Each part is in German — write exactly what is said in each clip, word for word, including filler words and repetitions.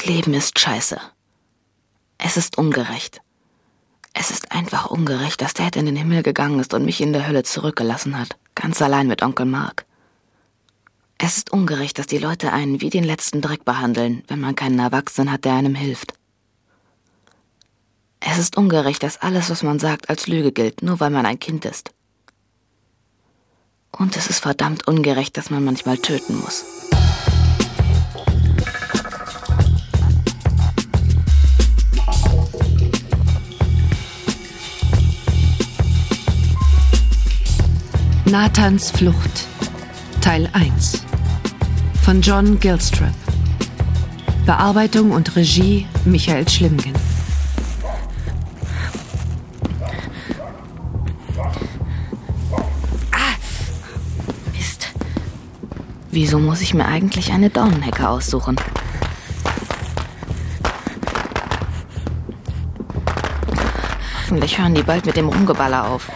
Das Leben ist scheiße. Es ist ungerecht. Es ist einfach ungerecht, dass Dad in den Himmel gegangen ist und mich in der Hölle zurückgelassen hat. Ganz allein mit Onkel Mark. Es ist ungerecht, dass die Leute einen wie den letzten Dreck behandeln, wenn man keinen Erwachsenen hat, der einem hilft. Es ist ungerecht, dass alles, was man sagt, als Lüge gilt, nur weil man ein Kind ist. Und es ist verdammt ungerecht, dass man manchmal töten muss. Nathans Flucht, Teil eins von John Gilstrap. Bearbeitung und Regie Michael Schlimgen. Ah, Mist. Wieso muss ich mir eigentlich eine Dornenhecke aussuchen? Hoffentlich hören die bald mit dem Rumgeballer auf.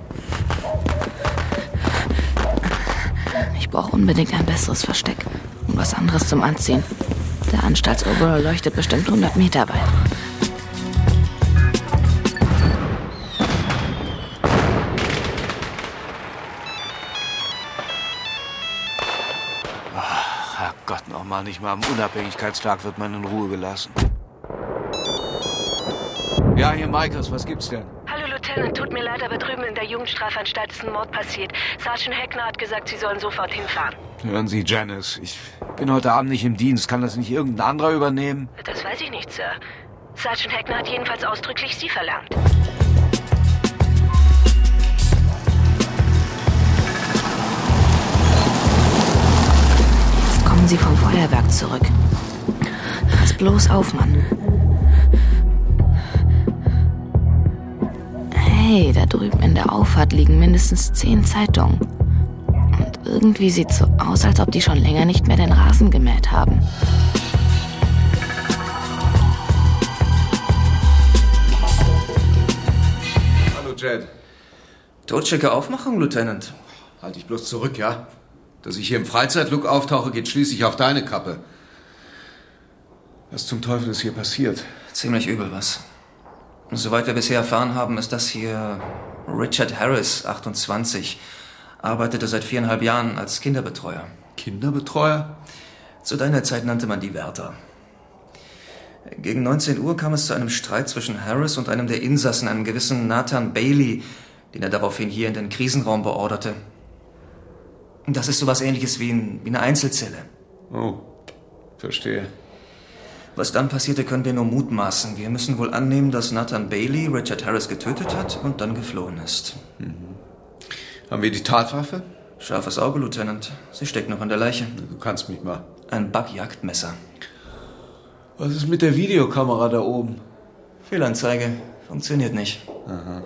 Ich brauche unbedingt ein besseres Versteck und was anderes zum Anziehen. Der Anstaltsoverall leuchtet bestimmt hundert Meter weit. Ach, Herrgott, noch mal nicht mal am Unabhängigkeitstag wird man in Ruhe gelassen. Ja, hier Michaels, was gibt's denn? Hallo Lieutenant, tut mir leid, aber drüben in der Jugendstrafanstalt ist ein Mord passiert. Sergeant Heckner hat gesagt, Sie sollen sofort hinfahren. Hören Sie, Janice, ich bin heute Abend nicht im Dienst. Kann das nicht irgendein anderer übernehmen? Das weiß ich nicht, Sir. Sergeant Heckner hat jedenfalls ausdrücklich Sie verlangt. Jetzt kommen Sie vom Feuerwerk zurück. Pass bloß auf, Mann. Hey, da drüben in der Auffahrt liegen mindestens zehn Zeitungen. Und irgendwie sieht's so aus, als ob die schon länger nicht mehr den Rasen gemäht haben. Hallo, Jed. Totschicke Aufmachung, Lieutenant. Halt dich bloß zurück, ja? Dass ich hier im Freizeitlook auftauche, geht schließlich auf deine Kappe. Was zum Teufel ist hier passiert? Ziemlich übel was. Soweit wir bisher erfahren haben, ist das hier Richard Harris, achtundzwanzig. Arbeitete seit viereinhalb Jahren als Kinderbetreuer. Kinderbetreuer? Zu deiner Zeit nannte man die Wärter. Gegen neunzehn Uhr kam es zu einem Streit zwischen Harris und einem der Insassen, einem gewissen Nathan Bailey, den er daraufhin hier in den Krisenraum beorderte. Das ist sowas Ähnliches wie, ein, wie eine Einzelzelle. Oh, verstehe. Was dann passierte, können wir nur mutmaßen. Wir müssen wohl annehmen, dass Nathan Bailey Richard Harris getötet hat und dann geflohen ist. Mhm. Haben wir die Tatwaffe? Scharfes Auge, Lieutenant. Sie steckt noch an der Leiche. Du kannst mich mal. Ein Backjagdmesser. Was ist mit der Videokamera da oben? Fehlanzeige. Funktioniert nicht. Aha.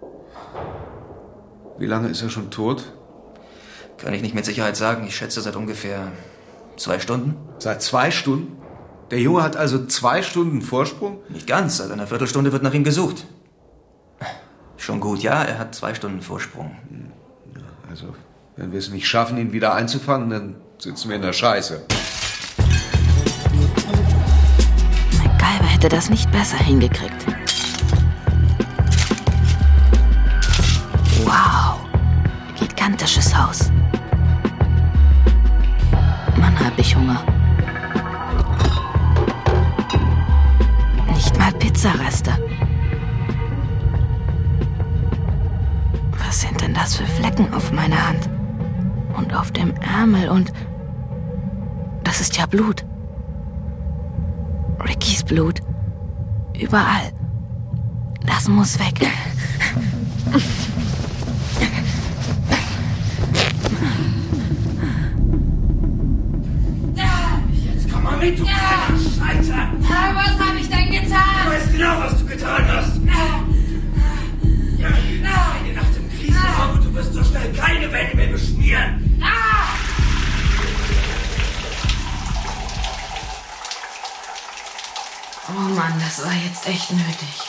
Wie lange ist er schon tot? Kann ich nicht mit Sicherheit sagen. Ich schätze seit ungefähr zwei Stunden. Seit zwei Stunden? Der Junge hat also zwei Stunden Vorsprung? Nicht ganz. Seit einer Viertelstunde wird nach ihm gesucht. Schon gut, ja. Er hat zwei Stunden Vorsprung. Ja, also, wenn wir es nicht schaffen, ihn wieder einzufangen, dann sitzen wir in der Scheiße. MacGyver hätte das nicht besser hingekriegt. Wow. Gigantisches Haus. Mann, hab ich Hunger. Nicht mal Pizzareste. Was sind denn das für Flecken auf meiner Hand? Und auf dem Ärmel und... Das ist ja Blut. Rickys Blut. Überall. Das muss weg. Jetzt komm mal mit, du kleiner Scheißer! Was habe ich denn getan? Du weißt genau, was du getan hast! Ja, eine Nacht im Krisenraum und du wirst so schnell keine Wände mehr beschmieren! Oh Mann, das war jetzt echt nötig.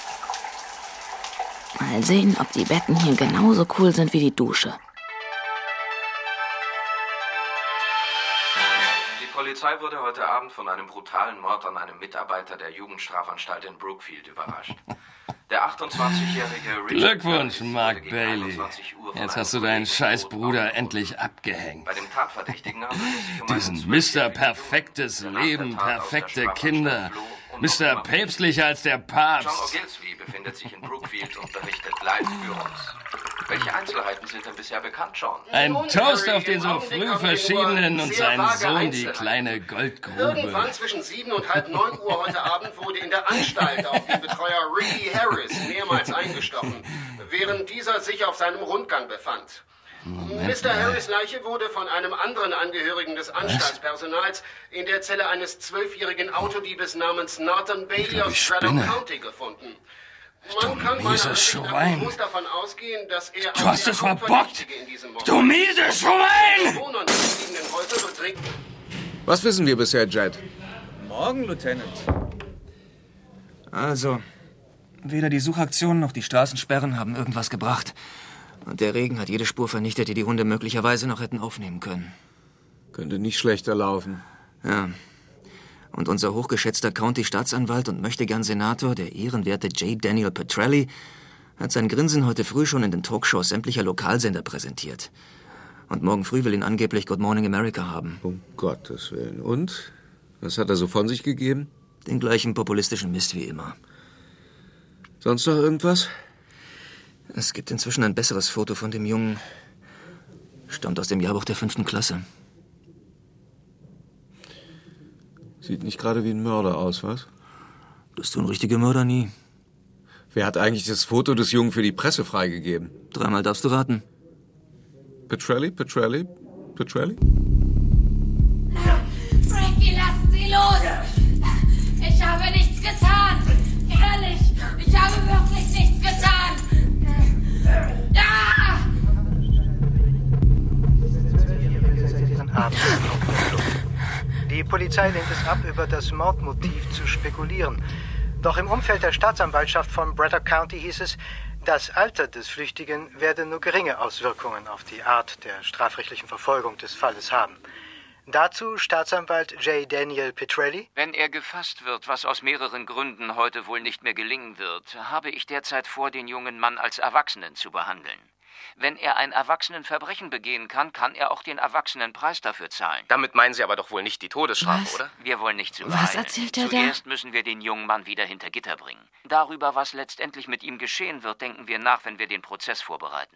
Mal sehen, ob die Betten hier genauso cool sind wie die Dusche. Die Polizei wurde heute Abend von einem brutalen Mord an einem Mitarbeiter der Jugendstrafanstalt in Brookfield überrascht. Der achtundzwanzigjährige Richard Glückwunsch, Mark Bailey. Jetzt hast du deinen Scheißbruder endlich abgehängt. Bei dem Tatverdächtigen handelt es sich um Diesen Mister Perfektes Leben, perfekte Kinder. Mister Päpstlicher als der John Papst. Ogilvy befindet sich in Brookfield und berichtet live für uns. Welche Einzelheiten sind denn bisher bekannt, John? Ein Toast auf den so früh Verschiedenen und seinen Sohn, die kleine Goldgrube. Irgendwann zwischen sieben und halb neun Uhr heute Abend wurde in der Anstalt auf den Betreuer Ricky Harris mehrmals eingestochen, während dieser sich auf seinem Rundgang befand. Moment Mister mal. Harris' Leiche wurde von einem anderen Angehörigen des Anstaltspersonals in der Zelle eines zwölfjährigen Autodiebes namens Nathan Bailey glaub, aus ich Braddock spinne. County gefunden. Du Man kann meiner mieses Ansicht nach Schwein. bewusst davon ausgehen, dass er Du auch hast der es verbockt. Hauptverdächtige in diesem Mord Du mieses Schwein! Bewohner der umliegenden Häuser bedrängt. Was wissen wir bisher, Jet? Morgen, Lieutenant. Also, weder die Suchaktionen noch die Straßensperren haben irgendwas gebracht. Und der Regen hat jede Spur vernichtet, die die Hunde möglicherweise noch hätten aufnehmen können. Könnte nicht schlechter laufen. Ja. Und unser hochgeschätzter County-Staatsanwalt und Möchtegern-Senator, der ehrenwerte J. Daniel Petrelli, hat sein Grinsen heute früh schon in den Talkshows sämtlicher Lokalsender präsentiert. Und morgen früh will ihn angeblich Good Morning America haben. Um Gottes Willen. Und? Was hat er so von sich gegeben? Den gleichen populistischen Mist wie immer. Sonst noch irgendwas? Es gibt inzwischen ein besseres Foto von dem Jungen. Stammt aus dem Jahrbuch der fünften Klasse. Sieht nicht gerade wie ein Mörder aus, was? Das tun richtige Mörder nie. Wer hat eigentlich das Foto des Jungen für die Presse freigegeben? Dreimal darfst du raten. Petrelli, Petrelli, Petrelli? Frankie, lassen Sie los! Ich habe nichts getan! Ehrlich, ich habe wirklich nichts getan! Ah! Die Polizei lehnt es ab, über das Mordmotiv zu spekulieren. Doch im Umfeld der Staatsanwaltschaft von Braddock County hieß es, das Alter des Flüchtigen werde nur geringe Auswirkungen auf die Art der strafrechtlichen Verfolgung des Falles haben. Dazu Staatsanwalt J. Daniel Petrelli. Wenn er gefasst wird, was aus mehreren Gründen heute wohl nicht mehr gelingen wird, habe ich derzeit vor, den jungen Mann als Erwachsenen zu behandeln. Wenn er ein Erwachsenenverbrechen begehen kann, kann er auch den Erwachsenenpreis dafür zahlen. Damit meinen Sie aber doch wohl nicht die Todesstrafe, Was? oder? Wir wollen nicht zu Was erzählt er da? Zuerst müssen wir den jungen Mann wieder hinter Gitter bringen. Darüber, was letztendlich mit ihm geschehen wird, denken wir nach, wenn wir den Prozess vorbereiten.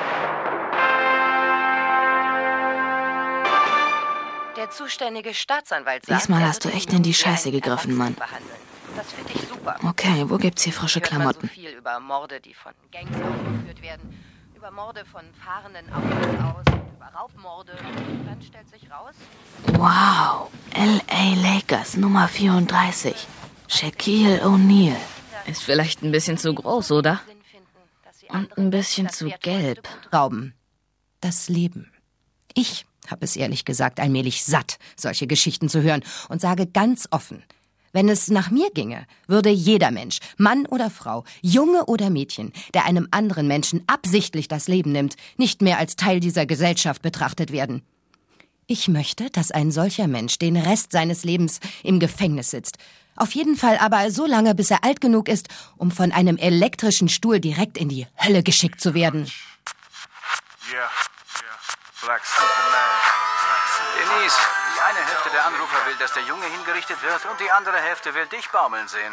Der zuständige Staatsanwalt sagt, Diesmal er hast du würde echt den in die Jungen Scheiße wie einen gegriffen, Mann. Erwachsenen behandeln. Das finde ich super. Okay, wo gibt's hier frische Hört man so Klamotten? viel über Morde, die von Gangs ausgeführt werden, über Morde von fahrenden Autos aus, über Raubmorde. Und dann stellt sich raus... Wow, L A Lakers Nummer vierunddreißig. Shaquille O'Neal. Ist vielleicht ein bisschen zu groß, oder? Und ein bisschen zu gelb. Rauben. Das Leben. Ich habe es ehrlich gesagt allmählich satt, solche Geschichten zu hören und sage ganz offen, wenn es nach mir ginge, würde jeder Mensch, Mann oder Frau, Junge oder Mädchen, der einem anderen Menschen absichtlich das Leben nimmt, nicht mehr als Teil dieser Gesellschaft betrachtet werden. Ich möchte, dass ein solcher Mensch den Rest seines Lebens im Gefängnis sitzt. Auf jeden Fall aber so lange, bis er alt genug ist, um von einem elektrischen Stuhl direkt in die Hölle geschickt zu werden. Yeah, yeah. Black Superman. Denise, die eine Hälfte der Anrufer will, dass der Junge hingerichtet wird und die andere Hälfte will dich baumeln sehen.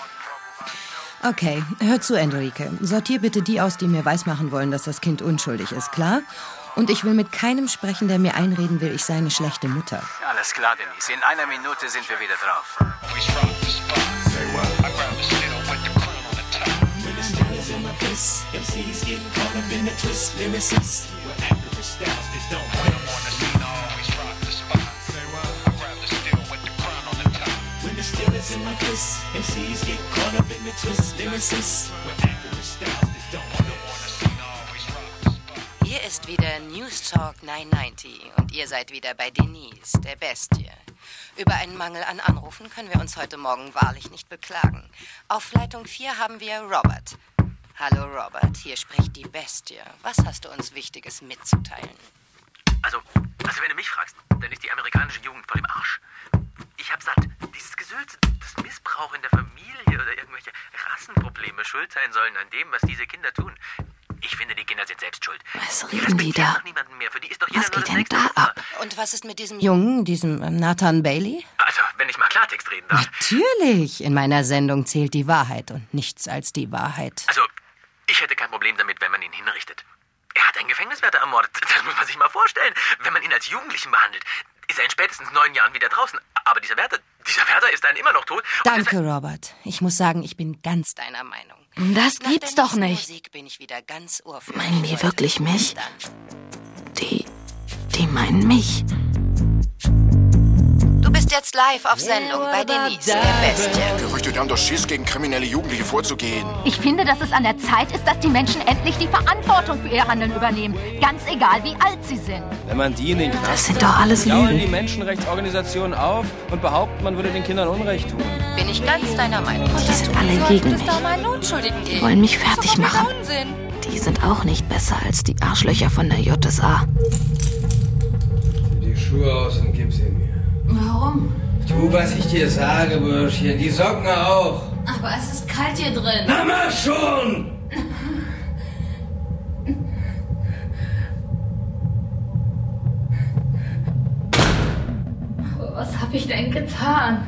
Okay, hör zu, Enrique. Sortier bitte die aus, die mir weismachen wollen, dass das Kind unschuldig ist, klar? Und ich will mit keinem sprechen, der mir einreden will, ich sei eine schlechte Mutter. Alles klar, Denise. In einer Minute sind wir wieder drauf. Hier ist wieder News Talk neunhundertneunzig und ihr seid wieder bei Denise, der Bestie. Über einen Mangel an Anrufen können wir uns heute Morgen wahrlich nicht beklagen. Auf Leitung vier haben wir Robert. Hallo Robert, hier spricht die Bestie. Was hast du uns Wichtiges mitzuteilen? Also, Also wenn du mich fragst, dann ist die amerikanische Jugend voll im Arsch. Ich hab satt, dieses Gesülze, dass Missbrauch in der Familie oder irgendwelche Rassenprobleme schuld sein sollen an dem, was diese Kinder tun. Ich finde, die Kinder sind selbst schuld. Was reden die da? Niemanden mehr. Für die ist doch jeder Was nur geht das denn nächste da ab? Und was ist mit diesem Jungen, diesem ähm, Nathan Bailey? Also, wenn ich mal Klartext reden darf. Natürlich. In meiner Sendung zählt die Wahrheit und nichts als die Wahrheit. Also, ich hätte kein Problem damit, wenn man ihn hinrichtet. Er hat einen Gefängniswärter ermordet. Das muss man sich mal vorstellen. Wenn man ihn als Jugendlichen behandelt, ist er in spätestens neun Jahren wieder draußen. Aber dieser Wärter, dieser Wärter ist dann immer noch tot. Danke, Robert. Ich muss sagen, ich bin ganz deiner Meinung. Das gibt's doch nicht. Musik bin ich wieder ganz Ohr für Meinen die wirklich mich? Die, die meinen mich. Du bist jetzt live auf Sendung bei Denise, der Bestie. Gerüchte, die haben doch Schiss, gegen kriminelle Jugendliche vorzugehen. Ich finde, dass es an der Zeit ist, dass die Menschen endlich die Verantwortung für ihr Handeln übernehmen. Ganz egal, wie alt sie sind. Wenn man die in den Knast Das sind doch alles dauern Lügen. die Menschenrechtsorganisationen auf und behaupten, man würde den Kindern Unrecht tun. Bin ich ganz deiner Meinung. Die sind alle gegen mich. Die wollen mich fertig machen. Die sind auch nicht besser als die Arschlöcher von der J S A. Die Schuhe aus und gib sie mir. Warum? Tu, was ich dir sage, Bürschchen. Die Socken auch. Aber es ist kalt hier drin. Na mal schon! Aber was habe ich denn getan?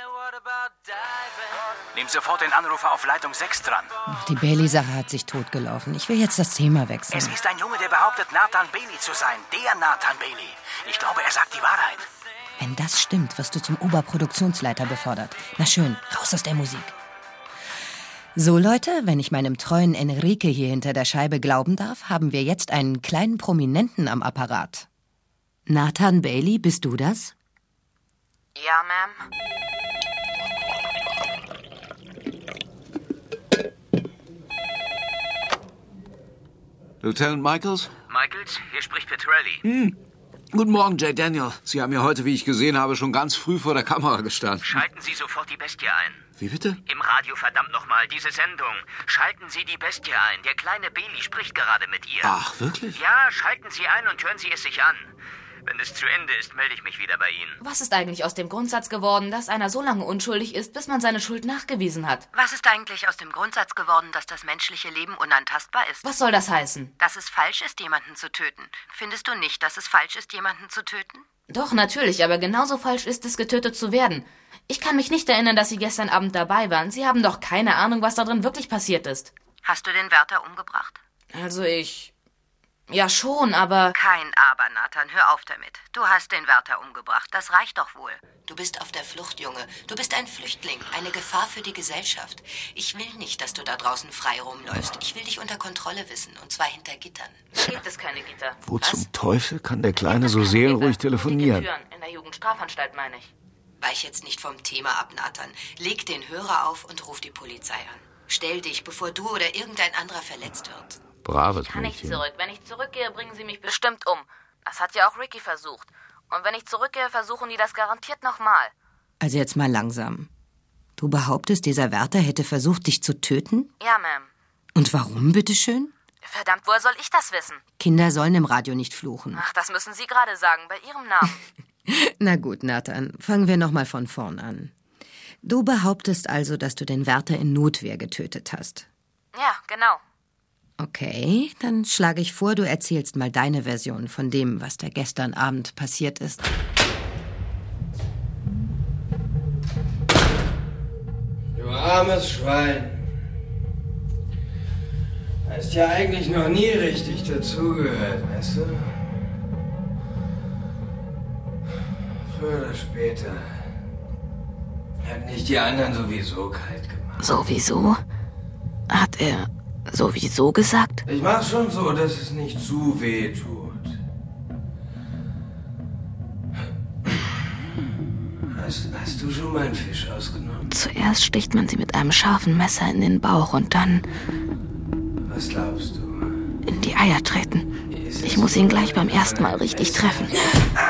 Nimm sofort den Anrufer auf Leitung sechs dran. Die Bailey-Sache hat sich totgelaufen. Ich will jetzt das Thema wechseln. Es ist ein Junge, der behauptet, Nathan Bailey zu sein. Der Nathan Bailey. Ich glaube, er sagt die Wahrheit. Wenn das stimmt, wirst du zum Oberproduktionsleiter befördert. Na schön, raus aus der Musik. So, Leute, wenn ich meinem treuen Enrique hier hinter der Scheibe glauben darf, haben wir jetzt einen kleinen Prominenten am Apparat. Nathan Bailey, bist du das? Ja, Ma'am. Lieutenant Michaels? Michaels, hier spricht Petrelli. Hm. Guten Morgen, Jay Daniel. Sie haben ja heute, wie ich gesehen habe, schon ganz früh vor der Kamera gestanden. Schalten Sie sofort die Bestie ein. Wie bitte? Im Radio, verdammt nochmal, diese Sendung. Schalten Sie die Bestie ein. Der kleine Bailey spricht gerade mit ihr. Ach, wirklich? Ja, schalten Sie ein und hören Sie es sich an. Wenn es zu Ende ist, melde ich mich wieder bei Ihnen. Was ist eigentlich aus dem Grundsatz geworden, dass einer so lange unschuldig ist, bis man seine Schuld nachgewiesen hat? Was ist eigentlich aus dem Grundsatz geworden, dass das menschliche Leben unantastbar ist? Was soll das heißen? Dass es falsch ist, jemanden zu töten. Findest du nicht, dass es falsch ist, jemanden zu töten? Doch, natürlich, aber genauso falsch ist es, getötet zu werden. Ich kann mich nicht erinnern, dass Sie gestern Abend dabei waren. Sie haben doch keine Ahnung, was da drin wirklich passiert ist. Hast du den Wärter umgebracht? Also ich... Ja schon, aber... Kein Aber, Nathan, hör auf damit. Du hast den Wärter umgebracht, das reicht doch wohl. Du bist auf der Flucht, Junge. Du bist ein Flüchtling, eine Gefahr für die Gesellschaft. Ich will nicht, dass du da draußen frei rumläufst. Ich will dich unter Kontrolle wissen, und zwar hinter Gittern. Gibt es keine Gitter. Wo Was? Zum Teufel kann der Kleine so seelenruhig telefonieren? In der Jugendstrafanstalt, meine ich. Weich jetzt nicht vom Thema ab, Nathan. Leg den Hörer auf und ruf die Polizei an. Stell dich, bevor du oder irgendein anderer verletzt wird. Braves Ich kann nicht Mädchen. zurück. Wenn ich zurückgehe, bringen sie mich bestimmt um. Das hat ja auch Ricky versucht. Und wenn ich zurückgehe, versuchen die das garantiert nochmal. Also jetzt mal langsam. Du behauptest, dieser Wärter hätte versucht, dich zu töten? Ja, Ma'am. Und warum, bitteschön? Verdammt, woher soll ich das wissen? Kinder sollen im Radio nicht fluchen. Ach, das müssen Sie gerade sagen, bei Ihrem Namen. Na gut, Nathan, fangen wir nochmal von vorn an. Du behauptest also, dass du den Wärter in Notwehr getötet hast. Ja, genau. Okay, dann schlage ich vor, du erzählst mal deine Version von dem, was da gestern Abend passiert ist. Du armes Schwein. Hast ja eigentlich noch nie richtig dazugehört, weißt du? Früher oder später hat nicht die anderen sowieso kalt gemacht. Sowieso? Hat er sowieso gesagt? Ich mach schon so, dass es nicht zu weh tut. Hast, hast du schon mal einen Fisch ausgenommen? Zuerst sticht man sie mit einem scharfen Messer in den Bauch und dann... Was glaubst du? In die Eier treten. Ich muss ihn gleich beim ersten Mal richtig treffen. Und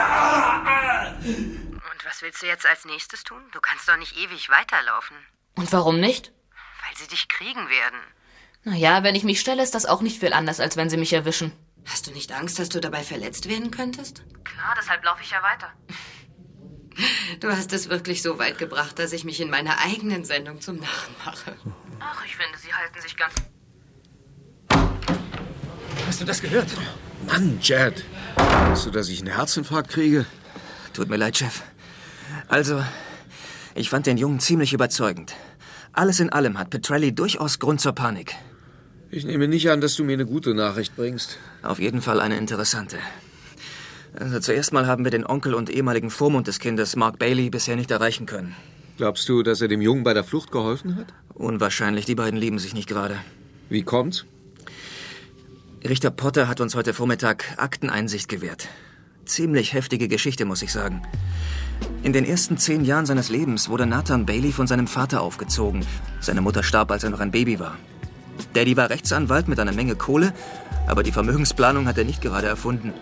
was willst du jetzt als nächstes tun? Du kannst doch nicht ewig weiterlaufen. Und warum nicht? Weil sie dich kriegen werden. Naja, wenn ich mich stelle, ist das auch nicht viel anders, als wenn sie mich erwischen. Hast du nicht Angst, dass du dabei verletzt werden könntest? Klar, deshalb laufe ich ja weiter. Du hast es wirklich so weit gebracht, dass ich mich in meiner eigenen Sendung zum Narren mache. Ach, ich finde, sie halten sich ganz... Hast du das gehört? Mann, Jed. Weißt du, dass ich einen Herzinfarkt kriege? Tut mir leid, Chef. Also, ich fand den Jungen ziemlich überzeugend. Alles in allem hat Petrelli durchaus Grund zur Panik. Ich nehme nicht an, dass du mir eine gute Nachricht bringst. Auf jeden Fall eine interessante. Also zuerst mal haben wir den Onkel und ehemaligen Vormund des Kindes, Mark Bailey, bisher nicht erreichen können. Glaubst du, dass er dem Jungen bei der Flucht geholfen hat? Unwahrscheinlich, die beiden lieben sich nicht gerade. Wie kommt's? Richter Potter hat uns heute Vormittag Akteneinsicht gewährt. Ziemlich heftige Geschichte, muss ich sagen. In den ersten zehn Jahren seines Lebens wurde Nathan Bailey von seinem Vater aufgezogen. Seine Mutter starb, als er noch ein Baby war. Daddy war Rechtsanwalt mit einer Menge Kohle, aber die Vermögensplanung hat er nicht gerade erfunden.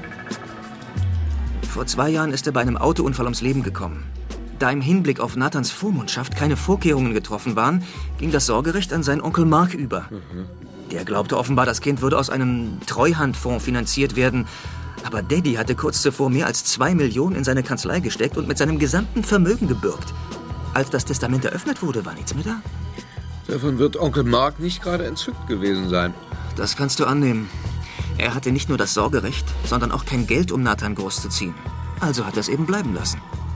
Vor zwei Jahren ist er bei einem Autounfall ums Leben gekommen. Da im Hinblick auf Nathans Vormundschaft keine Vorkehrungen getroffen waren, ging das Sorgerecht an seinen Onkel Mark über. Mhm. Der glaubte offenbar, das Kind würde aus einem Treuhandfonds finanziert werden. Aber Daddy hatte kurz zuvor mehr als zwei Millionen in seine Kanzlei gesteckt und mit seinem gesamten Vermögen gebürgt. Als das Testament eröffnet wurde, war nichts mehr da. Davon wird Onkel Mark nicht gerade entzückt gewesen sein. Das kannst du annehmen. Er hatte nicht nur das Sorgerecht, sondern auch kein Geld, um Nathan großzuziehen. Also hat er es eben bleiben lassen.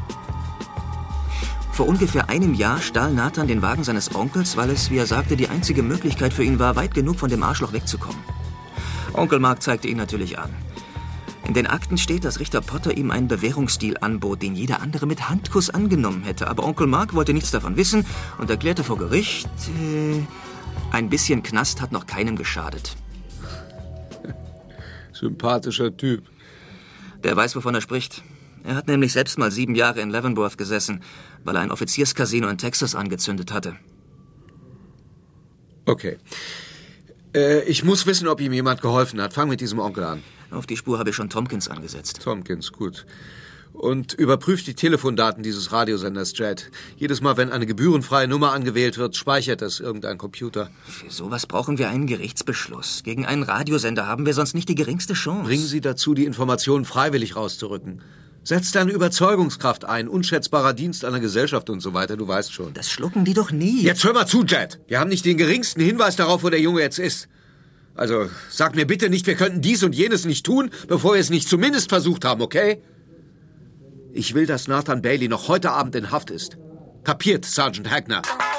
Vor ungefähr einem Jahr stahl Nathan den Wagen seines Onkels, weil es, wie er sagte, die einzige Möglichkeit für ihn war, weit genug von dem Arschloch wegzukommen. Onkel Mark zeigte ihn natürlich an. In den Akten steht, dass Richter Potter ihm einen Bewährungsdeal anbot, den jeder andere mit Handkuss angenommen hätte. Aber Onkel Mark wollte nichts davon wissen und erklärte vor Gericht, äh, ein bisschen Knast hat noch keinem geschadet. Sympathischer Typ. Der weiß, wovon er spricht. Er hat nämlich selbst mal sieben Jahre in Leavenworth gesessen, weil er ein Offizierscasino in Texas angezündet hatte. Okay. Äh, ich muss wissen, ob ihm jemand geholfen hat. Fang mit diesem Onkel an. Auf die Spur habe ich schon Tompkins angesetzt. Tompkins, gut. Und überprüft die Telefondaten dieses Radiosenders, Jed. Jedes Mal, wenn eine gebührenfreie Nummer angewählt wird, speichert das irgendein Computer. Für sowas brauchen wir einen Gerichtsbeschluss. Gegen einen Radiosender haben wir sonst nicht die geringste Chance. Bringen Sie dazu, die Informationen freiwillig rauszurücken. Setzt deine Überzeugungskraft ein, unschätzbarer Dienst an der Gesellschaft und so weiter, du weißt schon. Das schlucken die doch nie. Jetzt hör mal zu, Jed. Wir haben nicht den geringsten Hinweis darauf, wo der Junge jetzt ist. Also, sag mir bitte nicht, wir könnten dies und jenes nicht tun, bevor wir es nicht zumindest versucht haben, okay? Ich will, dass Nathan Bailey noch heute Abend in Haft ist. Kapiert, Sergeant Hagner?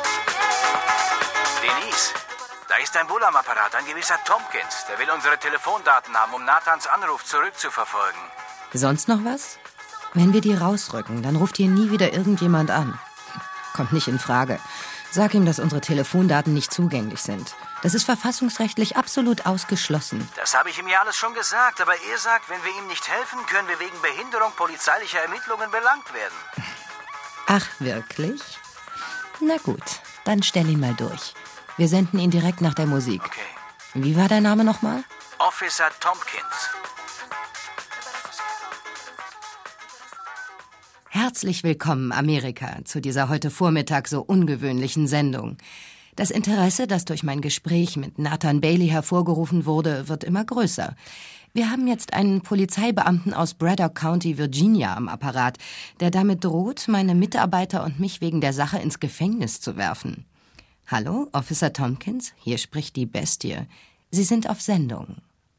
Denise, da ist ein Bull am Apparat, ein gewisser Tompkins. Der will unsere Telefondaten haben, um Nathans Anruf zurückzuverfolgen. Sonst noch was? Wenn wir die rausrücken, dann ruft hier nie wieder irgendjemand an. Kommt nicht in Frage. Sag ihm, dass unsere Telefondaten nicht zugänglich sind. Das ist verfassungsrechtlich absolut ausgeschlossen. Das habe ich ihm ja alles schon gesagt, aber er sagt, wenn wir ihm nicht helfen, können wir wegen Behinderung polizeilicher Ermittlungen belangt werden. Ach, wirklich? Na gut, dann stell ihn mal durch. Wir senden ihn direkt nach der Musik. Okay. Wie war dein Name nochmal? Officer Tompkins. Herzlich willkommen, Amerika, zu dieser heute Vormittag so ungewöhnlichen Sendung. Das Interesse, das durch mein Gespräch mit Nathan Bailey hervorgerufen wurde, wird immer größer. Wir haben jetzt einen Polizeibeamten aus Braddock County, Virginia, am Apparat, der damit droht, meine Mitarbeiter und mich wegen der Sache ins Gefängnis zu werfen. Hallo, Officer Tompkins, hier spricht die Bestie. Sie sind auf Sendung.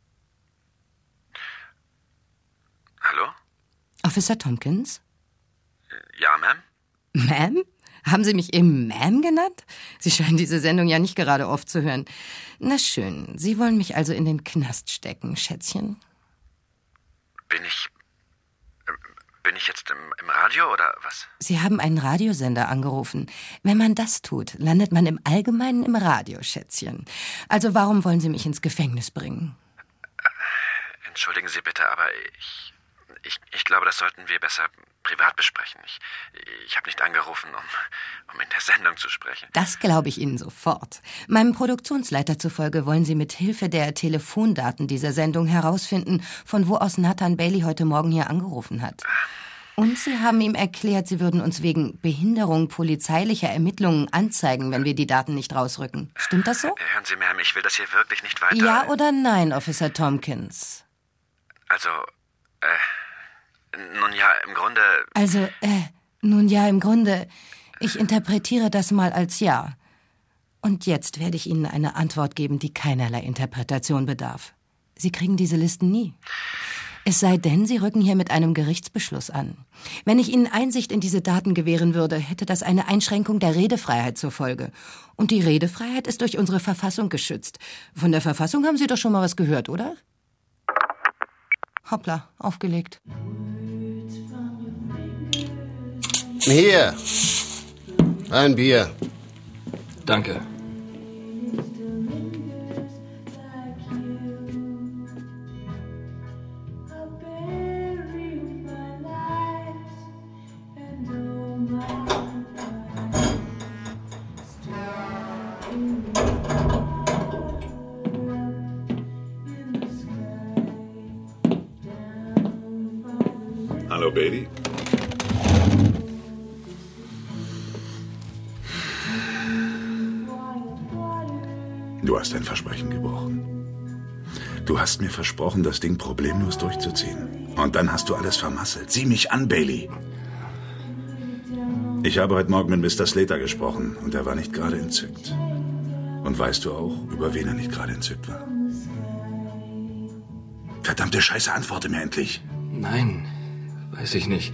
Hallo? Officer Tompkins? Ja, Ma'am? Ma'am? Haben Sie mich eben Ma'am genannt? Sie scheinen diese Sendung ja nicht gerade oft zu hören. Na schön, Sie wollen mich also in den Knast stecken, Schätzchen? Bin ich... Bin ich jetzt im, im Radio oder was? Sie haben einen Radiosender angerufen. Wenn man das tut, landet man im Allgemeinen im Radio, Schätzchen. Also warum wollen Sie mich ins Gefängnis bringen? Entschuldigen Sie bitte, aber ich... Ich, ich glaube, das sollten wir besser privat besprechen. Ich, ich habe nicht angerufen, um, um in der Sendung zu sprechen. Das glaube ich Ihnen sofort. Meinem Produktionsleiter zufolge wollen Sie mit Hilfe der Telefondaten dieser Sendung herausfinden, von wo aus Nathan Bailey heute Morgen hier angerufen hat. Und Sie haben ihm erklärt, Sie würden uns wegen Behinderung polizeilicher Ermittlungen anzeigen, wenn wir die Daten nicht rausrücken. Stimmt das so? Hören Sie, Ma'am, ich will das hier wirklich nicht weiter... Ja oder nein, Officer Tompkins? Also, äh, nun ja, im Grunde... Also, äh, nun ja, im Grunde, ich interpretiere das mal als ja. Und jetzt werde ich Ihnen eine Antwort geben, die keinerlei Interpretation bedarf. Sie kriegen diese Listen nie. Es sei denn, Sie rücken hier mit einem Gerichtsbeschluss an. Wenn ich Ihnen Einsicht in diese Daten gewähren würde, hätte das eine Einschränkung der Redefreiheit zur Folge. Und die Redefreiheit ist durch unsere Verfassung geschützt. Von der Verfassung haben Sie doch schon mal was gehört, oder? Hoppla, aufgelegt. Hier, ein Bier. Danke. Hallo, Bailey. Du hast dein Versprechen gebrochen. Du hast mir versprochen, das Ding problemlos durchzuziehen. Und dann hast du alles vermasselt. Sieh mich an, Bailey. Ich habe heute Morgen mit Mister Slater gesprochen und er war nicht gerade entzückt. Und weißt du auch, über wen er nicht gerade entzückt war? Verdammte Scheiße, antworte mir endlich. Nein, weiß ich nicht.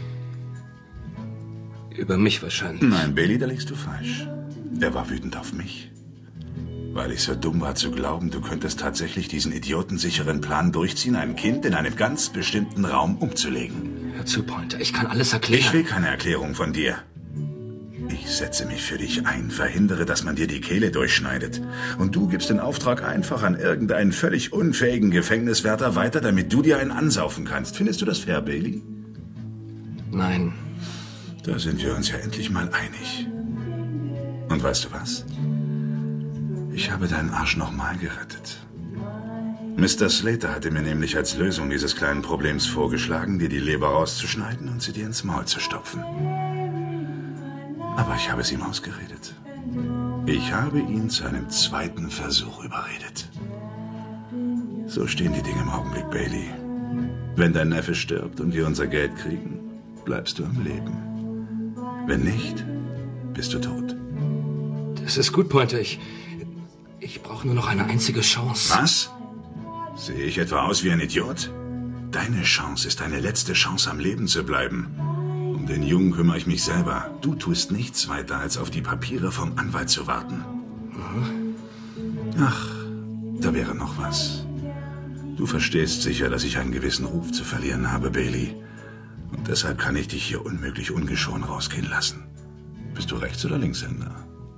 Über mich wahrscheinlich. Nein, Bailey, da liegst du falsch. Er war wütend auf mich. Weil ich so dumm war zu glauben, du könntest tatsächlich diesen idiotensicheren Plan durchziehen, ein Kind in einem ganz bestimmten Raum umzulegen. Hör zu, Pointer, ich kann alles erklären. Ich will keine Erklärung von dir. Ich setze mich für dich ein, verhindere, dass man dir die Kehle durchschneidet. Und du gibst den Auftrag einfach an irgendeinen völlig unfähigen Gefängniswärter weiter, damit du dir einen ansaufen kannst. Findest du das fair, Bailey? Nein. Da sind wir uns ja endlich mal einig. Und weißt du was? Ich habe deinen Arsch nochmal gerettet. Mister Slater hatte mir nämlich als Lösung dieses kleinen Problems vorgeschlagen, dir die Leber rauszuschneiden und sie dir ins Maul zu stopfen. Aber ich habe es ihm ausgeredet. Ich habe ihn zu einem zweiten Versuch überredet. So stehen die Dinge im Augenblick, Bailey. Wenn dein Neffe stirbt und wir unser Geld kriegen, bleibst du am Leben. Wenn nicht, bist du tot. Das ist gut, Pointer. Ich... Ich brauche nur noch eine einzige Chance. Was? Sehe ich etwa aus wie ein Idiot? Deine Chance ist deine letzte Chance, am Leben zu bleiben. Um den Jungen kümmere ich mich selber. Du tust nichts weiter, als auf die Papiere vom Anwalt zu warten. Ach, da wäre noch was. Du verstehst sicher, dass ich einen gewissen Ruf zu verlieren habe, Bailey. Und deshalb kann ich dich hier unmöglich ungeschoren rausgehen lassen. Bist du Rechts- oder Linkshänder?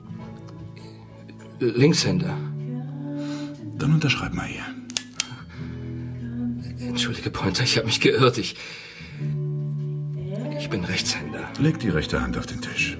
Linkshänder. Dann unterschreib mal hier. Entschuldige, Pointer, ich habe mich geirrt. Ich... Ich bin Rechtshänder. Leg die rechte Hand auf den Tisch.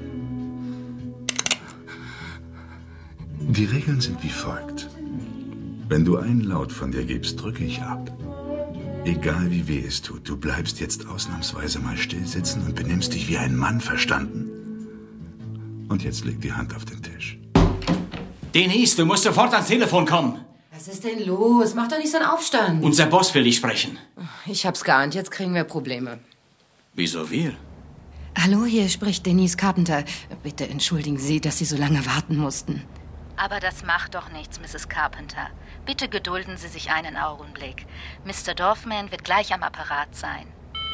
Die Regeln sind wie folgt. Wenn du einen Laut von dir gibst, drücke ich ab. Egal wie weh es tut, du bleibst jetzt ausnahmsweise mal still sitzen und benimmst dich wie ein Mann, verstanden? Und jetzt leg die Hand auf den Tisch. Denise, du musst sofort ans Telefon kommen. Was ist denn los? Mach doch nicht so einen Aufstand. Unser Boss will dich sprechen. Ich hab's geahnt, jetzt kriegen wir Probleme. Wieso wir? Hallo, hier spricht Denise Carpenter. Bitte entschuldigen Sie, dass Sie so lange warten mussten. Aber das macht doch nichts, Misses Carpenter. Bitte gedulden Sie sich einen Augenblick. Mister Dorfman wird gleich am Apparat sein.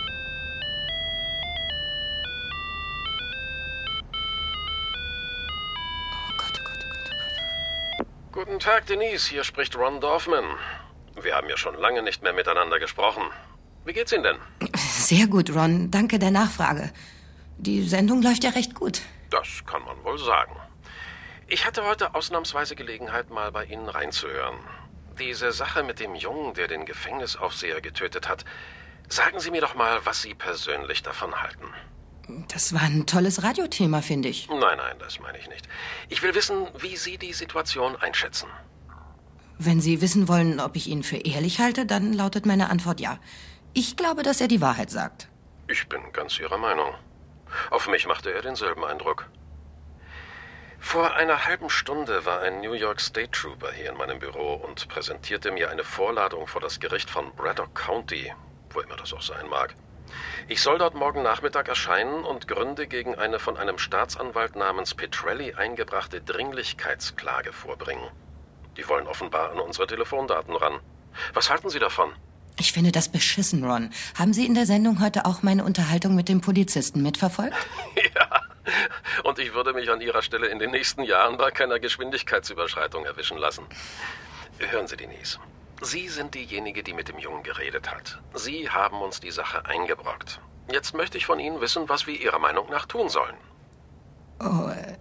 Guten Tag, Denise. Hier spricht Ron Dorfman. Wir haben ja schon lange nicht mehr miteinander gesprochen. Wie geht's Ihnen denn? Sehr gut, Ron. Danke der Nachfrage. Die Sendung läuft ja recht gut. Das kann man wohl sagen. Ich hatte heute ausnahmsweise Gelegenheit, mal bei Ihnen reinzuhören. Diese Sache mit dem Jungen, der den Gefängnisaufseher getötet hat. Sagen Sie mir doch mal, was Sie persönlich davon halten. Das war ein tolles Radiothema, finde ich. Nein, nein, das meine ich nicht. Ich will wissen, wie Sie die Situation einschätzen. Wenn Sie wissen wollen, ob ich ihn für ehrlich halte, dann lautet meine Antwort ja. Ich glaube, dass er die Wahrheit sagt. Ich bin ganz Ihrer Meinung. Auf mich machte er denselben Eindruck. Vor einer halben Stunde war ein New York State Trooper hier in meinem Büro und präsentierte mir eine Vorladung vor das Gericht von Braddock County, wo immer das auch sein mag. Ich soll dort morgen Nachmittag erscheinen und Gründe gegen eine von einem Staatsanwalt namens Petrelli eingebrachte Dringlichkeitsklage vorbringen. Die wollen offenbar an unsere Telefondaten ran. Was halten Sie davon? Ich finde das beschissen, Ron. Haben Sie in der Sendung heute auch meine Unterhaltung mit dem Polizisten mitverfolgt? Ja, und ich würde mich an Ihrer Stelle in den nächsten Jahren bei keiner Geschwindigkeitsüberschreitung erwischen lassen. Hören Sie, Denise. Sie sind diejenige, die mit dem Jungen geredet hat. Sie haben uns die Sache eingebrockt. Jetzt möchte ich von Ihnen wissen, was wir Ihrer Meinung nach tun sollen. Oh, äh,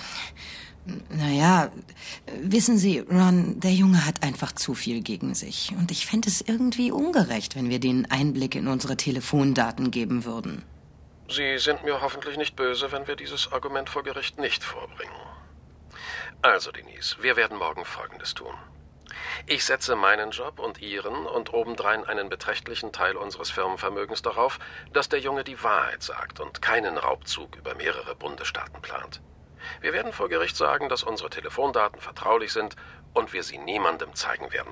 naja, wissen Sie, Ron, der Junge hat einfach zu viel gegen sich. Und ich fände es irgendwie ungerecht, wenn wir denen Einblick in unsere Telefondaten geben würden. Sie sind mir hoffentlich nicht böse, wenn wir dieses Argument vor Gericht nicht vorbringen. Also, Denise, wir werden morgen Folgendes tun. Ich setze meinen Job und Ihren und obendrein einen beträchtlichen Teil unseres Firmenvermögens darauf, dass der Junge die Wahrheit sagt und keinen Raubzug über mehrere Bundesstaaten plant. Wir werden vor Gericht sagen, dass unsere Telefondaten vertraulich sind und wir sie niemandem zeigen werden.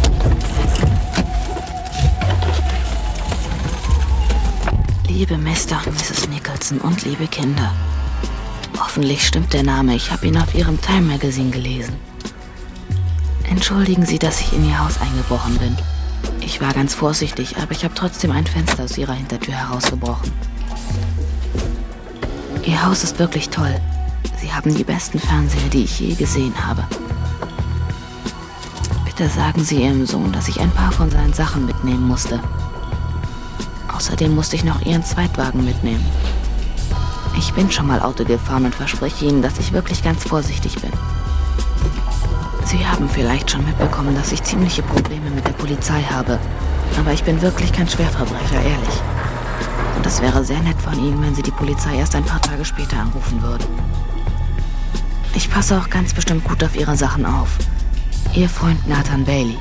Liebe Mister und Misses Nicholson und liebe Kinder. Hoffentlich stimmt der Name. Ich habe ihn auf Ihrem Time Magazine gelesen. Entschuldigen Sie, dass ich in Ihr Haus eingebrochen bin. Ich war ganz vorsichtig, aber ich habe trotzdem ein Fenster aus Ihrer Hintertür herausgebrochen. Ihr Haus ist wirklich toll. Sie haben die besten Fernseher, die ich je gesehen habe. Bitte sagen Sie Ihrem Sohn, dass ich ein paar von seinen Sachen mitnehmen musste. Außerdem musste ich noch Ihren Zweitwagen mitnehmen. Ich bin schon mal Auto gefahren und verspreche Ihnen, dass ich wirklich ganz vorsichtig bin. Sie haben vielleicht schon mitbekommen, dass ich ziemliche Probleme mit der Polizei habe. Aber ich bin wirklich kein Schwerverbrecher, ehrlich. Und es wäre sehr nett von Ihnen, wenn Sie die Polizei erst ein paar Tage später anrufen würden. Ich passe auch ganz bestimmt gut auf Ihre Sachen auf. Ihr Freund Nathan Bailey.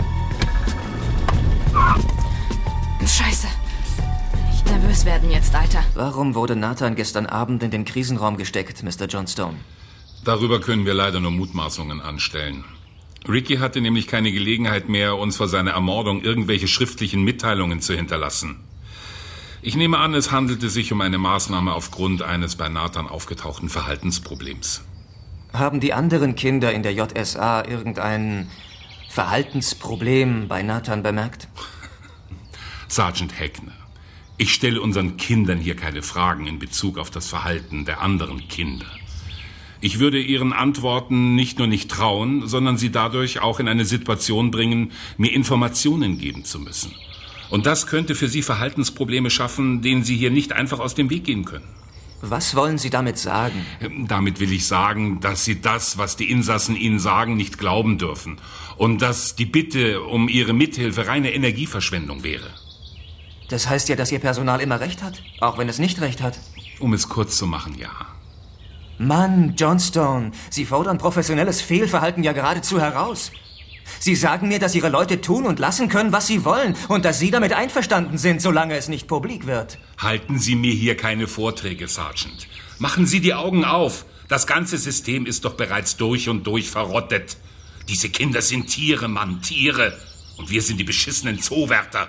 Scheiße. Nicht nervös werden jetzt, Alter. Warum wurde Nathan gestern Abend in den Krisenraum gesteckt, Mister Johnstone? Darüber können wir leider nur Mutmaßungen anstellen. Ricky hatte nämlich keine Gelegenheit mehr, uns vor seiner Ermordung irgendwelche schriftlichen Mitteilungen zu hinterlassen. Ich nehme an, es handelte sich um eine Maßnahme aufgrund eines bei Nathan aufgetauchten Verhaltensproblems. Haben die anderen Kinder in der J S A irgendein Verhaltensproblem bei Nathan bemerkt? Sergeant Hackner, ich stelle unseren Kindern hier keine Fragen in Bezug auf das Verhalten der anderen Kinder. Ich würde Ihren Antworten nicht nur nicht trauen, sondern Sie dadurch auch in eine Situation bringen, mir Informationen geben zu müssen. Und das könnte für Sie Verhaltensprobleme schaffen, denen Sie hier nicht einfach aus dem Weg gehen können. Was wollen Sie damit sagen? Damit will ich sagen, dass Sie das, was die Insassen Ihnen sagen, nicht glauben dürfen. Und dass die Bitte um Ihre Mithilfe reine Energieverschwendung wäre. Das heißt ja, dass Ihr Personal immer recht hat, auch wenn es nicht recht hat. Um es kurz zu machen, ja. Mann, Johnstone, Sie fordern professionelles Fehlverhalten ja geradezu heraus. Sie sagen mir, dass Ihre Leute tun und lassen können, was sie wollen und dass Sie damit einverstanden sind, solange es nicht publik wird. Halten Sie mir hier keine Vorträge, Sergeant. Machen Sie die Augen auf. Das ganze System ist doch bereits durch und durch verrottet. Diese Kinder sind Tiere, Mann, Tiere. Und wir sind die beschissenen Zoowärter.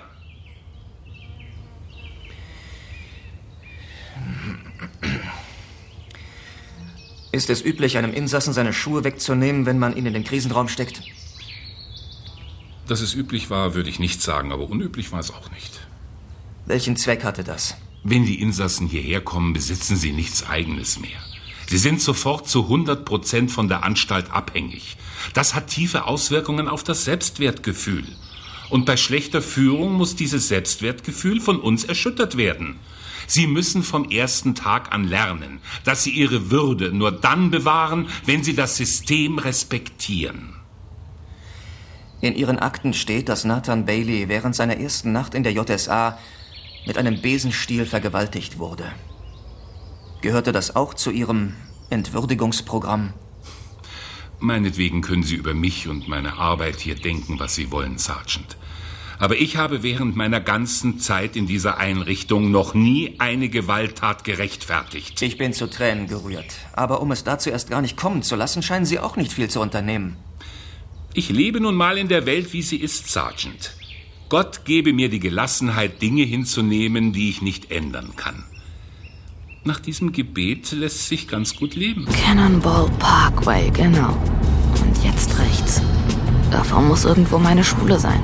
Ist es üblich, einem Insassen seine Schuhe wegzunehmen, wenn man ihn in den Krisenraum steckt? Dass es üblich war, würde ich nicht sagen, aber unüblich war es auch nicht. Welchen Zweck hatte das? Wenn die Insassen hierher kommen, besitzen sie nichts Eigenes mehr. Sie sind sofort zu hundert Prozent von der Anstalt abhängig. Das hat tiefe Auswirkungen auf das Selbstwertgefühl. Und bei schlechter Führung muss dieses Selbstwertgefühl von uns erschüttert werden. Sie müssen vom ersten Tag an lernen, dass sie ihre Würde nur dann bewahren, wenn sie das System respektieren. In Ihren Akten steht, dass Nathan Bailey während seiner ersten Nacht in der J S A mit einem Besenstiel vergewaltigt wurde. Gehörte das auch zu Ihrem Entwürdigungsprogramm? Meinetwegen können Sie über mich und meine Arbeit hier denken, was Sie wollen, Sergeant. Aber ich habe während meiner ganzen Zeit in dieser Einrichtung noch nie eine Gewalttat gerechtfertigt. Ich bin zu Tränen gerührt. Aber um es dazu erst gar nicht kommen zu lassen, scheinen Sie auch nicht viel zu unternehmen. Ich lebe nun mal in der Welt, wie sie ist, Sergeant. Gott gebe mir die Gelassenheit, Dinge hinzunehmen, die ich nicht ändern kann. Nach diesem Gebet lässt sich ganz gut leben. Cannonball Parkway, genau. Und jetzt rechts. Davon muss irgendwo meine Schule sein.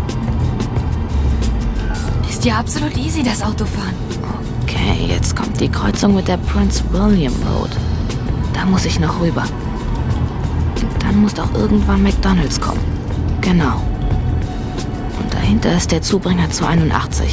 Ist ja absolut easy, das Autofahren. Okay, jetzt kommt die Kreuzung mit der Prince William Road. Da muss ich noch rüber. Und dann muss doch irgendwann McDonald's kommen. Genau. Und dahinter ist der Zubringer zu einundachtzig.